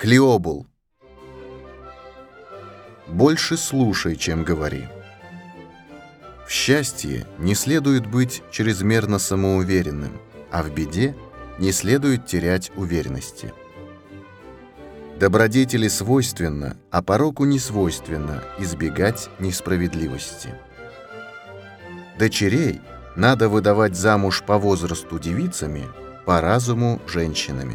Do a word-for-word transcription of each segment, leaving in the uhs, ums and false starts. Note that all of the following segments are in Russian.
Клеобул. Больше слушай, чем говори. В счастье не следует быть чрезмерно самоуверенным, а в беде не следует терять уверенности. Добродетели свойственно, а пороку не свойственно избегать несправедливости. Дочерей надо выдавать замуж по возрасту девицами, по разуму женщинами.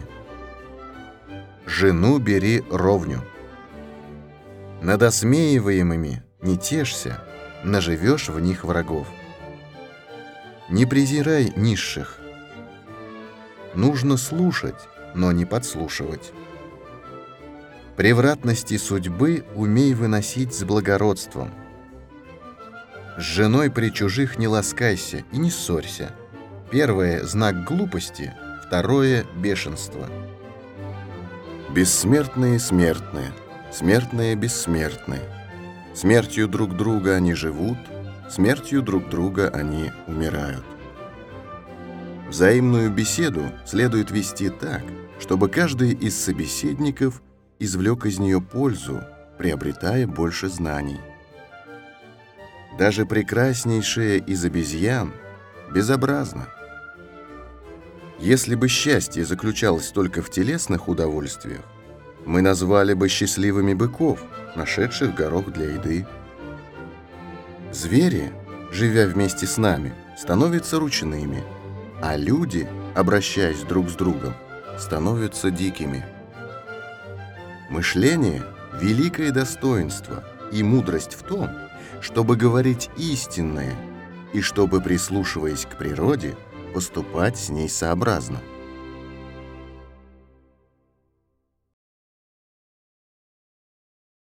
Жену бери ровню. Над осмеиваемыми не тешься, наживешь в них врагов. Не презирай низших. Нужно слушать, но не подслушивать. Превратности судьбы умей выносить с благородством. С женой при чужих не ласкайся и не ссорься. Первое — знак глупости, второе — бешенство. Бессмертные смертные, смертные бессмертны. Смертью друг друга они живут, смертью друг друга они умирают. Взаимную беседу следует вести так, чтобы каждый из собеседников извлек из нее пользу, приобретая больше знаний. Даже прекраснейшее из обезьян безобразно. Если бы счастье заключалось только в телесных удовольствиях, мы назвали бы счастливыми быков, нашедших горох для еды. Звери, живя вместе с нами, становятся ручными, а люди, обращаясь друг с другом, становятся дикими. Мышление — великое достоинство, и мудрость в том, чтобы говорить истинное, и чтобы, прислушиваясь к природе, поступать с ней сообразно.